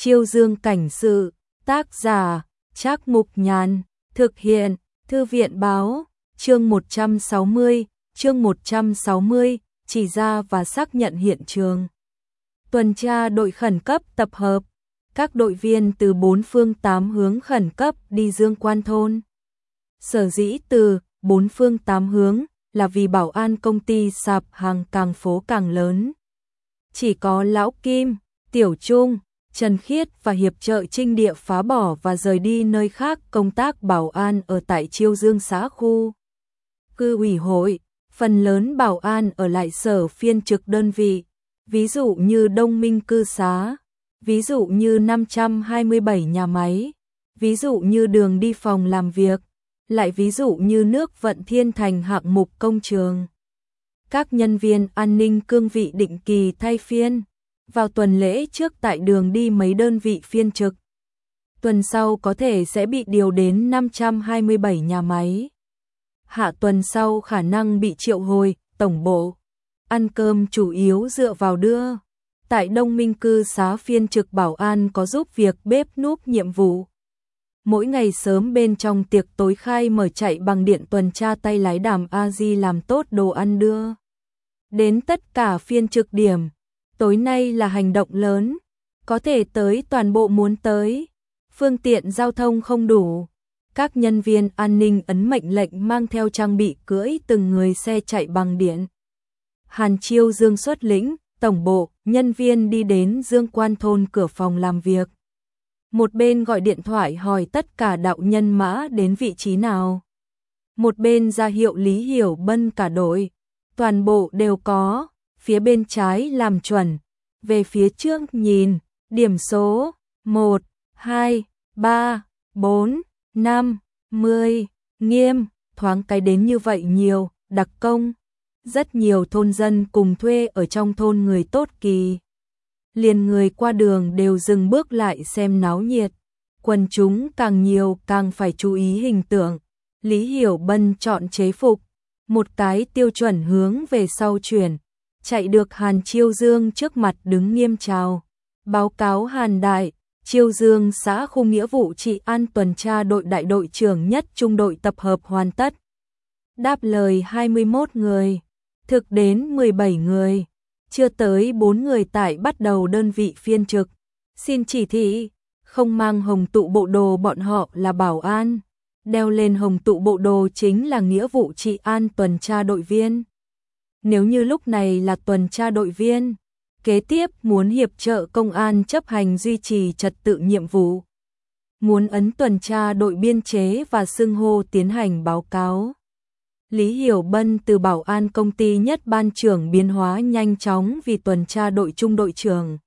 Chiêu Dương cảnh sự, tác giả, Trác Mục Nhàn, thực hiện, Thư viện báo, chương 160, chỉ ra và xác nhận hiện trường. Tuần tra đội khẩn cấp tập hợp, các đội viên từ 4 phương 8 hướng khẩn cấp đi Dương Quan thôn. Sở dĩ từ 4 phương 8 hướng là vì bảo an công ty sạp hàng càng phố càng lớn. Chỉ có Lão Kim, Tiểu Trung, Trần Khiết và hiệp trợ Trinh Địa phá bỏ và rời đi nơi khác công tác bảo an ở tại Chiêu Dương xã khu cư ủy hội, phần lớn bảo an ở lại sở phiên trực đơn vị, ví dụ như Đông Minh cư xá, ví dụ như 527 nhà máy, ví dụ như đường đi phòng làm việc, lại ví dụ như nước vận thiên thành hạng mục công trường. Các nhân viên an ninh cương vị định kỳ thay phiên, vào tuần lễ trước tại đường đi mấy đơn vị phiên trực. Tuần sau có thể sẽ bị điều đến 527 nhà máy. Hạ tuần sau khả năng bị triệu hồi, tổng bộ. Ăn cơm chủ yếu dựa vào đưa. Tại Đông Minh cư xá phiên trực bảo an có giúp việc bếp núc nhiệm vụ. Mỗi ngày sớm bên trong tiệc tối khai mở chạy bằng điện tuần tra tay lái đàm A-di làm tốt đồ ăn đưa đến tất cả phiên trực điểm. Tối nay là hành động lớn, có thể tới toàn bộ muốn tới. Phương tiện giao thông không đủ. Các nhân viên an ninh ấn mệnh lệnh mang theo trang bị cưỡi từng người xe chạy bằng điện. Hàn Chiêu Dương xuất lĩnh, tổng bộ, nhân viên đi đến Dương Quan thôn cửa phòng làm việc. Một bên gọi điện thoại hỏi tất cả đạo nhân mã đến vị trí nào. Một bên ra hiệu Lý Hiểu Bân cả đội. Toàn bộ đều có, phía bên trái làm chuẩn. Về phía trước nhìn, điểm số 1, 2, 3, 4, 5, 10, nghiêm, thoáng cái đến như vậy nhiều, đặc công. Rất nhiều thôn dân cùng thuê ở trong thôn người tốt kỳ. Liền người qua đường đều dừng bước lại xem náo nhiệt. Quần chúng càng nhiều càng phải chú ý hình tượng. Lý Hiểu Bân chọn chế phục, một cái tiêu chuẩn hướng về sau chuyển. Chạy được Hàn Chiêu Dương trước mặt đứng nghiêm chào. Báo cáo Hàn Đại, Chiêu Dương xã khu nghĩa vụ trị an tuần tra đội đại đội trưởng nhất trung đội tập hợp hoàn tất. Đáp lời 21 người, thực đến 17 người, chưa tới 4 người tại bắt đầu đơn vị phiên trực. Xin chỉ thị, không mang hồng tụ bộ đồ bọn họ là bảo an, đeo lên hồng tụ bộ đồ chính là nghĩa vụ trị an tuần tra đội viên. Nếu như lúc này là tuần tra đội viên, kế tiếp muốn hiệp trợ công an chấp hành duy trì trật tự nhiệm vụ. Muốn ấn tuần tra đội biên chế và xưng hô tiến hành báo cáo. Lý Hiểu Bân từ bảo an công ty nhất ban trưởng biến hóa nhanh chóng vì tuần tra đội trung đội trưởng.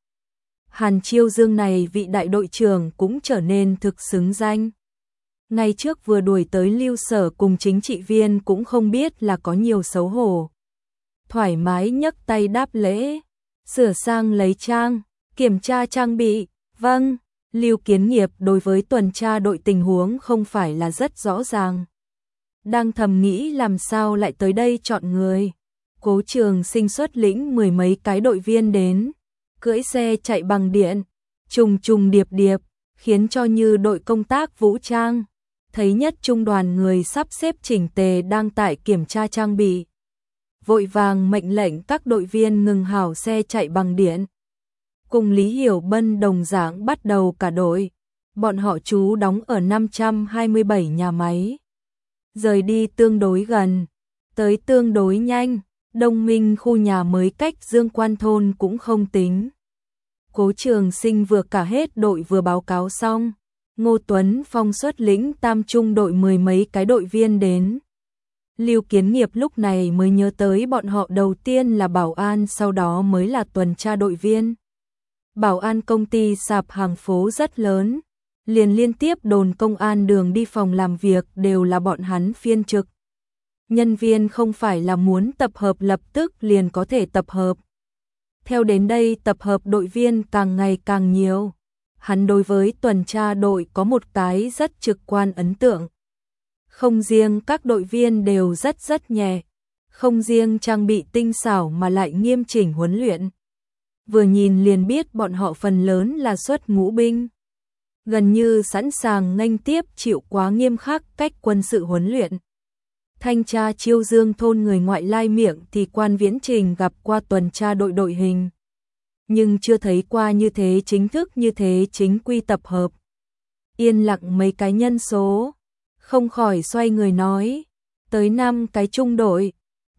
Hàn Chiêu Dương này vị đại đội trưởng cũng trở nên thực xứng danh. Ngày trước vừa đuổi tới lưu sở cùng chính trị viên cũng không biết là có nhiều xấu hổ. Thoải mái nhấc tay đáp lễ, sửa sang lấy trang, kiểm tra trang bị, vâng. Lưu Kiến Nghiệp đối với tuần tra đội tình huống không phải là rất rõ ràng. Đang thầm nghĩ làm sao lại tới đây chọn người. Cố Trường Sinh xuất lĩnh 10 mấy cái đội viên đến, cưỡi xe chạy bằng điện, trùng trùng điệp điệp, khiến cho như đội công tác vũ trang. Thấy nhất trung đoàn người sắp xếp chỉnh tề đang tại kiểm tra trang bị. Vội vàng mệnh lệnh các đội viên ngừng hảo xe chạy bằng điện. Cùng Lý Hiểu Bân đồng dạng bắt đầu cả đội. Bọn họ trú đóng ở 527 nhà máy. Rời đi tương đối gần, tới tương đối nhanh. Đông Minh khu nhà mới cách Dương Quan thôn cũng không tính. Cố Trường Sinh vừa cả hết đội vừa báo cáo xong. Ngô Tuấn Phong xuất lĩnh tam trung đội 10 mấy cái đội viên đến. Lưu Kiến Nghiệp lúc này mới nhớ tới bọn họ đầu tiên là bảo an, sau đó mới là tuần tra đội viên. Bảo an công ty sạp hàng phố rất lớn, liền liên tiếp đồn công an đường đi phòng làm việc đều là bọn hắn phiên trực. Nhân viên không phải là muốn tập hợp lập tức liền có thể tập hợp. Theo đến đây tập hợp đội viên càng ngày càng nhiều. Hắn đối với tuần tra đội có một cái rất trực quan ấn tượng. Không riêng các đội viên đều rất nhẹ, không riêng trang bị tinh xảo mà lại nghiêm chỉnh huấn luyện. vừa nhìn liền biết bọn họ phần lớn là xuất ngũ binh. Gần như sẵn sàng nghênh tiếp chịu quá nghiêm khắc cách quân sự huấn luyện. Thanh tra Chiêu Dương thôn người ngoại lai miệng thì Quan Viễn Trình gặp qua tuần tra đội đội hình. Nhưng chưa thấy qua như thế chính thức, như thế chính quy tập hợp. Yên lặng mấy cái nhân số, không khỏi xoay người nói, tới 5 cái trung đội,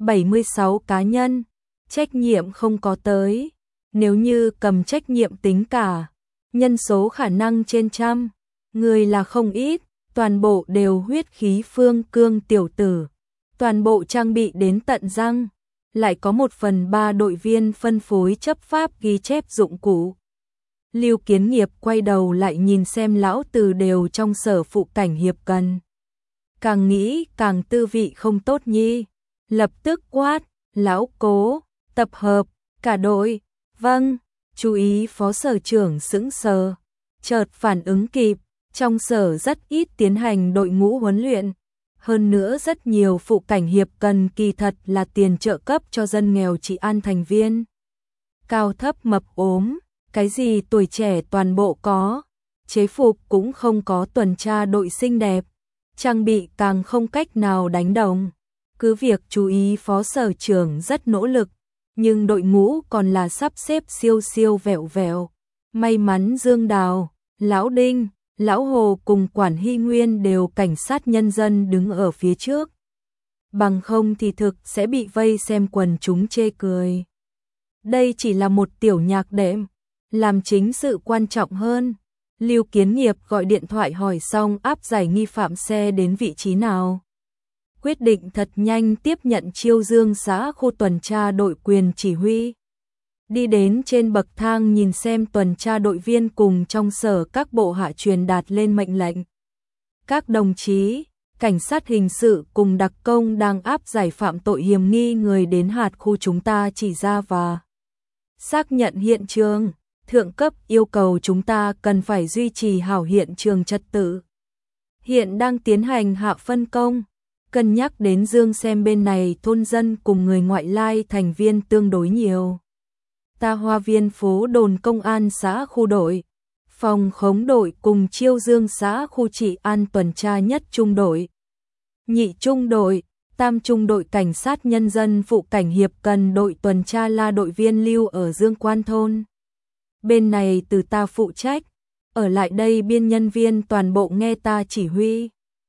76 cá nhân, trách nhiệm không có tới. Nếu như cầm trách nhiệm tính cả, nhân số khả năng trên trăm, người là không ít, toàn bộ đều huyết khí phương cương tiểu tử, toàn bộ trang bị đến tận răng, lại có 1/3 đội viên phân phối chấp pháp ghi chép dụng cụ. Lưu Kiến Nghiệp quay đầu lại nhìn xem lão Từ đều trong sở phụ cảnh hiệp cần. Càng nghĩ càng tư vị không tốt nhi, lập tức quát, lão Cố, tập hợp, cả đội, vâng, chú ý phó sở trưởng sững sờ, chợt phản ứng kịp, trong sở rất ít tiến hành đội ngũ huấn luyện. Hơn nữa rất nhiều phụ cảnh hiệp cần kỳ thật là tiền trợ cấp cho dân nghèo trị an thành viên. Cao thấp mập ốm, cái gì tuổi trẻ toàn bộ có, chế phục cũng không có tuần tra đội xinh đẹp, trang bị càng không cách nào đánh đồng. Cứ việc chú ý phó sở trưởng rất nỗ lực, nhưng đội ngũ còn là sắp xếp siêu siêu vẹo vẹo. May mắn Dương Đào, Lão Đinh, Lão Hồ cùng Quản Hy Nguyên đều cảnh sát nhân dân đứng ở phía trước. Bằng không thì thực sẽ bị vây xem quần chúng chê cười. Đây chỉ là một tiểu nhạc đệm, làm chính sự quan trọng hơn. Lưu Kiến Nghiệp gọi điện thoại hỏi xong áp giải nghi phạm xe đến vị trí nào. Quyết định thật nhanh tiếp nhận Chiêu Dương xã khu tuần tra đội quyền chỉ huy. Đi đến trên bậc thang nhìn xem tuần tra đội viên cùng trong sở các bộ hạ truyền đạt lên mệnh lệnh. Các đồng chí, cảnh sát hình sự cùng đặc công đang áp giải phạm tội hiểm nghi người đến hạt khu chúng ta chỉ ra và xác nhận hiện trường. Thượng cấp yêu cầu chúng ta cần phải duy trì hảo hiện trường trật tự. Hiện đang tiến hành hạ phân công, cân nhắc đến Dương xem bên này thôn dân cùng người ngoại lai thành viên tương đối nhiều. Ta Hoa Viên phố đồn công an xã khu đội, phòng khống đội cùng Chiêu Dương xã khu trị an tuần tra nhất trung đội, nhị trung đội, tam trung đội cảnh sát nhân dân phụ cảnh hiệp cần đội tuần tra là đội viên lưu ở Dương Quan thôn. Bên này từ ta phụ trách, ở lại đây biên nhân viên toàn bộ nghe ta chỉ huy.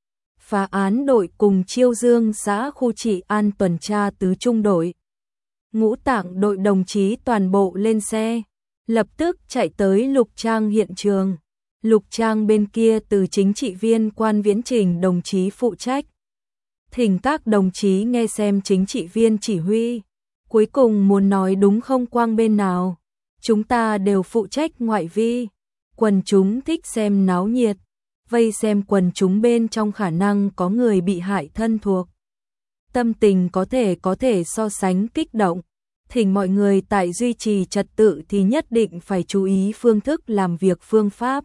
Phá án đội cùng Chiêu Dương xã khu trị an tuần tra tứ trung đội. Ngũ Tạng đội đồng chí toàn bộ lên xe, lập tức chạy tới Lục Trang hiện trường. Lục Trang bên kia từ chính trị viên Quan Viễn Trình đồng chí phụ trách. Thỉnh các đồng chí nghe xem chính trị viên chỉ huy. Cuối cùng muốn nói đúng không quang bên nào, chúng ta đều phụ trách ngoại vi. Quần chúng thích xem náo nhiệt, vây xem quần chúng bên trong khả năng có người bị hại thân thuộc. Tâm tình có thể so sánh kích động. Thỉnh mọi người tại duy trì trật tự thì nhất định phải chú ý phương thức làm việc phương pháp.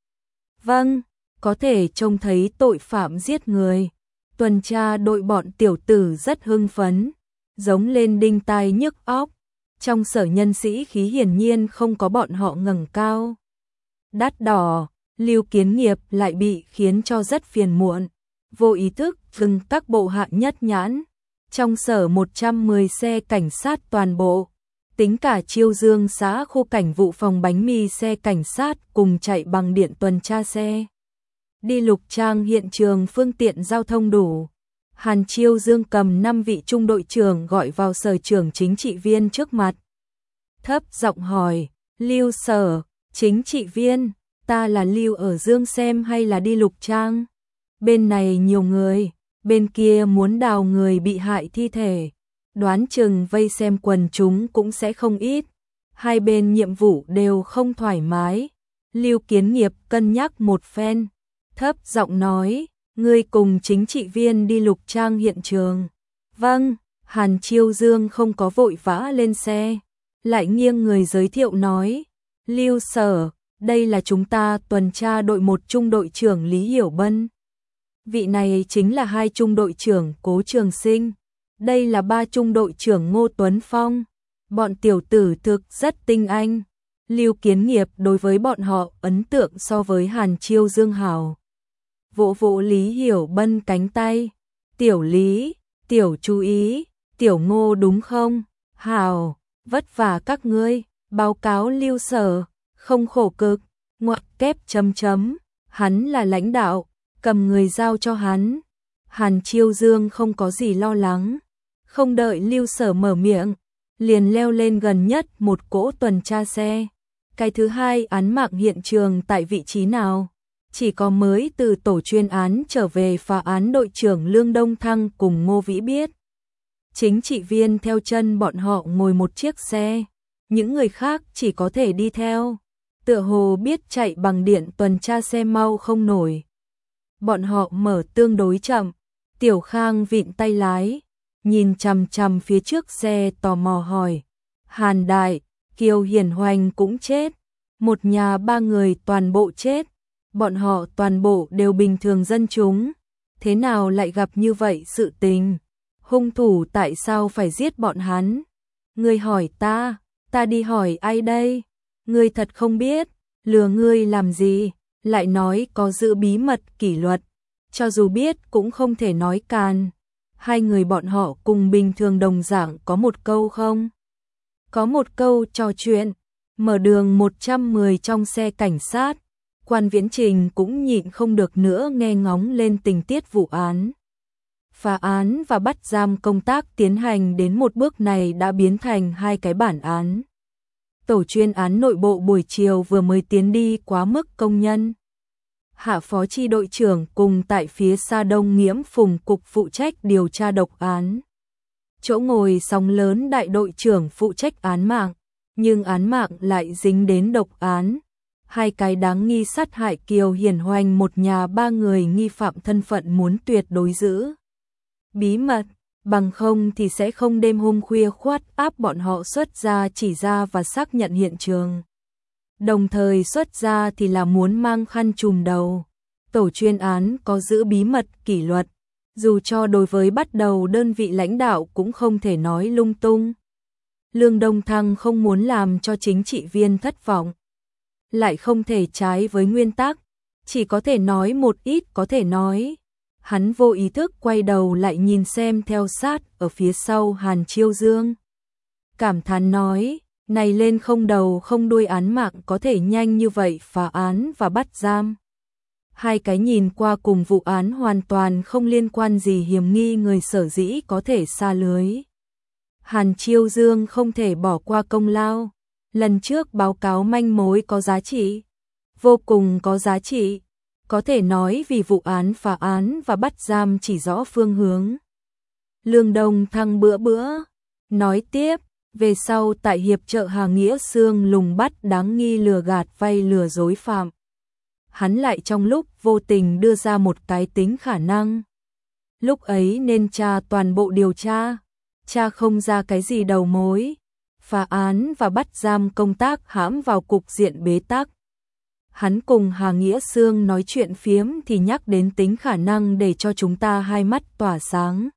Vâng, có thể trông thấy tội phạm giết người. Tuần tra đội bọn tiểu tử rất hưng phấn, giống lên đinh tai nhức óc. Trong sở nhân sĩ khí hiển nhiên không có bọn họ ngẩng cao. Đắt đỏ, Lưu Kiến Nghiệp lại bị khiến cho rất phiền muộn. Vô ý thức dừng các bộ hạ nhất nhãn. Trong sở 110 xe cảnh sát toàn bộ, tính cả Chiêu Dương xã khu cảnh vụ phòng bánh mì xe cảnh sát cùng chạy bằng điện tuần tra xe. Đi Lục Trang hiện trường phương tiện giao thông đủ. Hàn Chiêu Dương cầm 5 vị trung đội trưởng gọi vào sở trưởng chính trị viên trước mặt. Thấp giọng hỏi, Lưu sở, chính trị viên, ta là Lưu ở Dương xem hay là đi Lục Trang? Bên này nhiều người, bên kia muốn đào người bị hại thi thể. Đoán chừng vây xem quần chúng cũng sẽ không ít. Hai bên nhiệm vụ đều không thoải mái. Lưu Kiến Nghiệp cân nhắc một phen. Thấp giọng nói, ngươi cùng chính trị viên đi Lục Trang hiện trường. Vâng, Hàn Chiêu Dương không có vội vã lên xe. Lại nghiêng người giới thiệu nói, Lưu sở, đây là chúng ta tuần tra đội 1 trung đội trưởng Lý Hiểu Bân. Vị này chính là 2 trung đội trưởng Cố Trường Sinh. Đây là 3 trung đội trưởng Ngô Tuấn Phong. Bọn tiểu tử thực rất tinh anh. Lưu Kiến Nghiệp đối với bọn họ ấn tượng so với Hàn Chiêu Dương hảo. Vỗ vỗ Lý Hiểu Bân cánh tay. Tiểu Lý, tiểu chú ý, tiểu Ngô đúng không? Hảo, vất vả các ngươi, báo cáo Lưu Sở, không khổ cực, ngoặc kép chấm chấm, hắn là lãnh đạo, cầm người giao cho hắn. Hàn Chiêu Dương không có gì lo lắng, không đợi Lưu Sở mở miệng, liền leo lên gần nhất một cỗ tuần tra xe. Cái thứ hai án mạng hiện trường tại vị trí nào? Chỉ có mới từ tổ chuyên án trở về phá án đội trưởng Lương Đông Thăng cùng Ngô Vĩ biết. Chính trị viên theo chân bọn họ ngồi một chiếc xe, những người khác chỉ có thể đi theo. Tựa hồ biết chạy bằng điện tuần tra xe mau không nổi. Bọn họ mở tương đối chậm, Tiểu Khang vịn tay lái, nhìn chằm chằm phía trước xe tò mò hỏi. Hàn Đại, Kiều Hiển Hoành cũng chết, một nhà ba người toàn bộ chết, bọn họ toàn bộ đều bình thường dân chúng, thế nào lại gặp như vậy sự tình? Hung thủ tại sao phải giết bọn hắn? Ngươi hỏi ta đi hỏi ai đây? Ngươi thật không biết, lừa ngươi làm gì, lại nói có giữ bí mật kỷ luật, cho dù biết cũng không thể nói càn. Hai người bọn họ cùng bình thường đồng dạng có một câu không? Có một câu trò chuyện, mở đường 110 trong xe cảnh sát, Quan Viễn Trình cũng nhịn không được nữa nghe ngóng lên tình tiết vụ án. Phá án và bắt giam công tác tiến hành đến một bước này đã biến thành hai cái bản án. Tổ chuyên án nội bộ buổi chiều vừa mới tiến đi quá mức công nhân. Hạ phó chi đội trưởng cùng tại phía xa Đông Nghiễm Phùng cục phụ trách điều tra độc án. Chỗ ngồi sóng lớn đại đội trưởng phụ trách án mạng, nhưng án mạng lại dính đến độc án. Hai cái đáng nghi sát hại Kiều Hiển Hoành một nhà ba người nghi phạm thân phận muốn tuyệt đối giữ bí mật, bằng không thì sẽ không đêm hôm khuya khoắt áp bọn họ xuất ra chỉ ra và xác nhận hiện trường. Đồng thời xuất ra thì là muốn mang khăn trùm đầu. Tổ chuyên án có giữ bí mật kỷ luật, dù cho đối với bắt đầu đơn vị lãnh đạo cũng không thể nói lung tung. Lương Đông Thăng không muốn làm cho chính trị viên thất vọng, lại không thể trái với nguyên tắc, chỉ có thể nói một ít có thể nói. Hắn vô ý thức quay đầu lại nhìn xem theo sát ở phía sau Hàn Chiêu Dương. Cảm thán nói, này lên không đầu không đuôi án mạng có thể nhanh như vậy phá án và bắt giam. Hai cái nhìn qua cùng vụ án hoàn toàn không liên quan gì hiểm nghi người sở dĩ có thể xa lưới. Hàn Chiêu Dương không thể bỏ qua công lao. Lần trước báo cáo manh mối có giá trị, vô cùng có giá trị. Có thể nói vì vụ án phá án và bắt giam chỉ rõ phương hướng. Lương Đông Thăng bữa nói tiếp, về sau tại hiệp trợ Hà Nghĩa Xương lùng bắt đáng nghi lừa gạt vay lừa dối phạm. Hắn lại trong lúc vô tình đưa ra một cái tính khả năng. Lúc ấy nên tra toàn bộ điều tra không ra cái gì đầu mối. Phá án và bắt giam công tác hãm vào cục diện bế tắc. Hắn cùng Hà Nghĩa Xương nói chuyện phiếm thì nhắc đến tính khả năng để cho chúng ta hai mắt tỏa sáng.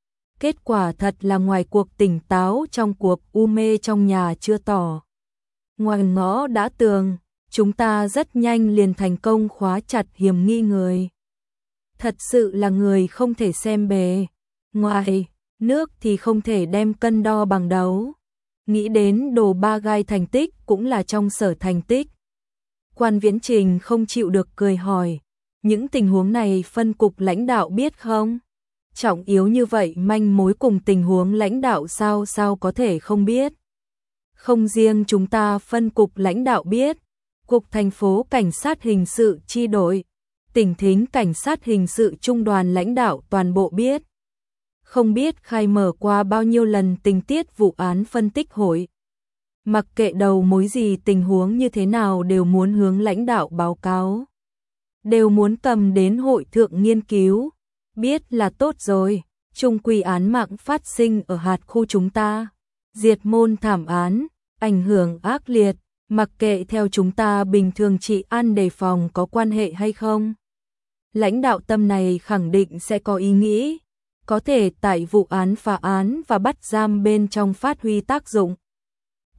Kết quả thật là ngoài cuộc tỉnh táo trong cuộc u mê trong nhà chưa tỏ. Ngoài ngõ đã tường, chúng ta rất nhanh liền thành công khóa chặt hiểm nghi người. Thật sự là người không thể xem bề ngoài, nước thì không thể đem cân đo bằng đấu. Nghĩ đến đồ ba gai thành tích cũng là trong sở thành tích. Quan Viễn Trình không chịu được cười hỏi, những tình huống này phân cục lãnh đạo biết không? Trọng yếu như vậy manh mối cùng tình huống lãnh đạo sao có thể không biết? Không riêng chúng ta phân cục lãnh đạo biết, cục thành phố cảnh sát hình sự chi đội, tỉnh thính cảnh sát hình sự trung đoàn lãnh đạo toàn bộ biết. Không biết khai mở qua bao nhiêu lần tình tiết vụ án phân tích hội. Mặc kệ đầu mối gì tình huống như thế nào đều muốn hướng lãnh đạo báo cáo. Đều muốn cầm đến hội thượng nghiên cứu. Biết là tốt rồi, chung quy án mạng phát sinh ở hạt khu chúng ta. Diệt môn thảm án, ảnh hưởng ác liệt, mặc kệ theo chúng ta bình thường trị an đề phòng có quan hệ hay không. Lãnh đạo tâm này khẳng định sẽ có ý nghĩ. Có thể tại vụ án phá án và bắt giam bên trong phát huy tác dụng,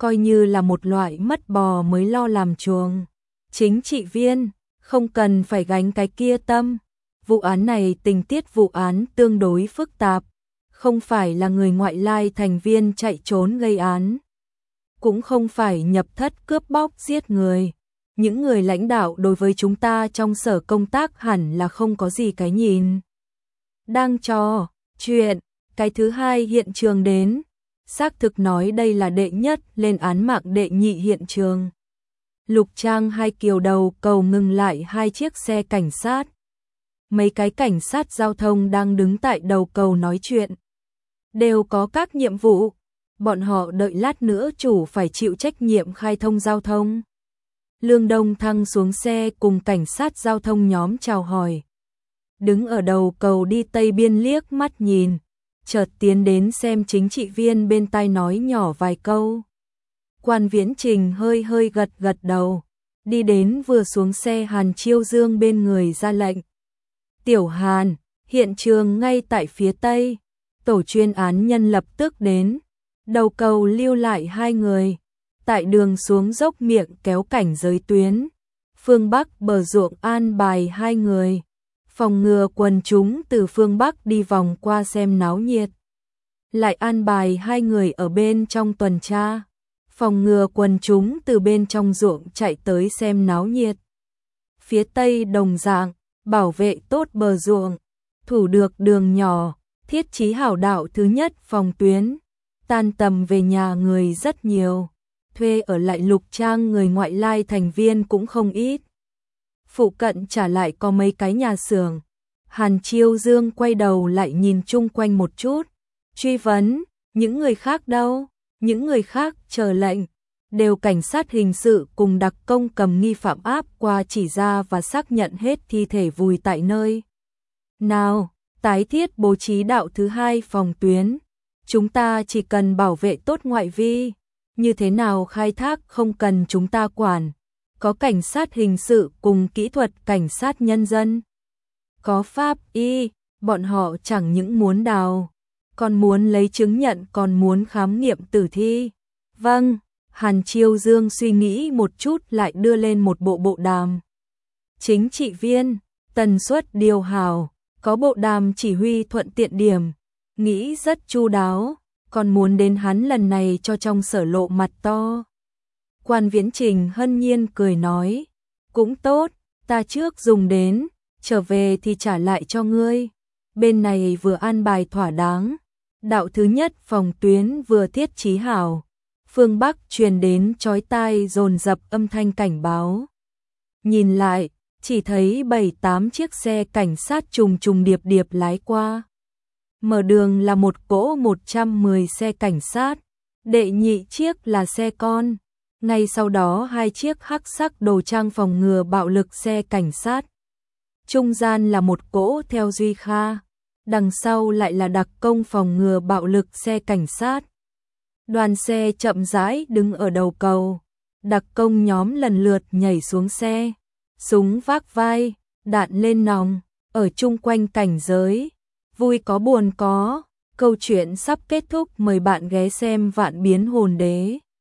coi như là một loại mất bò mới lo làm chuồng. Chính trị viên, không cần phải gánh cái kia tâm. Vụ án này tình tiết vụ án tương đối phức tạp, không phải là người ngoại lai thành viên chạy trốn gây án, cũng không phải nhập thất cướp bóc giết người. Những người lãnh đạo đối với chúng ta trong sở công tác hẳn là không có gì cái nhìn. Đang trò chuyện, cái thứ hai hiện trường đến, xác thực nói đây là đệ nhất lên án mạng đệ nhị hiện trường. Lục Trang hai kiều đầu cầu ngừng lại hai chiếc xe cảnh sát. Mấy cái cảnh sát giao thông đang đứng tại đầu cầu nói chuyện. Đều có các nhiệm vụ, bọn họ đợi lát nữa chủ phải chịu trách nhiệm khai thông giao thông. Lương Đông Thăng xuống xe cùng cảnh sát giao thông nhóm chào hỏi. Đứng ở đầu cầu đi Tây Biên liếc mắt nhìn, chợt tiến đến xem chính trị viên bên tai nói nhỏ vài câu. Quan Viễn Trình hơi hơi gật gật đầu, đi đến vừa xuống xe Hàn Chiêu Dương bên người ra lệnh. Tiểu Hàn, hiện trường ngay tại phía Tây, tổ chuyên án nhân lập tức đến, đầu cầu lưu lại 2 người, tại đường xuống dốc miệng kéo cảnh giới tuyến, phương Bắc bờ ruộng an bài 2 người, phòng ngừa quần chúng từ phương Bắc đi vòng qua xem náo nhiệt. Lại an bài 2 người ở bên trong tuần tra, phòng ngừa quần chúng từ bên trong ruộng chạy tới xem náo nhiệt. Phía Tây đồng dạng, bảo vệ tốt bờ ruộng, thủ được đường nhỏ, thiết trí hảo đạo thứ nhất phòng tuyến, tan tầm về nhà người rất nhiều, thuê ở lại Lục Trang người ngoại lai thành viên cũng không ít. Phụ cận trả lại có mấy cái nhà xưởng. Hàn Chiêu Dương quay đầu lại nhìn chung quanh một chút, truy vấn, những người khác đâu? Những người khác chờ lệnh, đều cảnh sát hình sự cùng đặc công cầm nghi phạm áp qua chỉ ra và xác nhận hết thi thể vùi tại nơi. Nào, tái thiết bố trí đạo thứ hai phòng tuyến, chúng ta chỉ cần bảo vệ tốt ngoại vi, như thế nào khai thác không cần chúng ta quản, có cảnh sát hình sự cùng kỹ thuật cảnh sát nhân dân. Có pháp y, bọn họ chẳng những muốn đào, còn muốn lấy chứng nhận còn muốn khám nghiệm tử thi. Vâng, Hàn Chiêu Dương suy nghĩ một chút lại đưa lên một bộ đàm. Chính trị viên, tần suất điều hảo, có bộ đàm chỉ huy thuận tiện điểm, nghĩ rất chu đáo, còn muốn đến hắn lần này cho trong sở lộ mặt to. Quan Viễn Trình hân nhiên cười nói, cũng tốt, ta trước dùng đến, trở về thì trả lại cho ngươi. Bên này vừa an bài thỏa đáng, đạo thứ nhất phòng tuyến vừa thiết trí hảo, phương Bắc truyền đến chói tai dồn dập âm thanh cảnh báo. Nhìn lại, chỉ thấy 7-8 chiếc xe cảnh sát trùng trùng điệp điệp lái qua. Mở đường là một cỗ 110 xe cảnh sát, đệ nhị chiếc là xe con, ngay sau đó 2 chiếc hắc sắc đồ trang phòng ngừa bạo lực xe cảnh sát. Trung gian là một cỗ theo Duy Kha, đằng sau lại là đặc công phòng ngừa bạo lực xe cảnh sát. Đoàn xe chậm rãi đứng ở đầu cầu, đặc công nhóm lần lượt nhảy xuống xe, súng vác vai, đạn lên nòng, ở chung quanh cảnh giới. Vui có buồn có, câu chuyện sắp kết thúc, mời bạn ghé xem Vạn Biến Hồn Đế.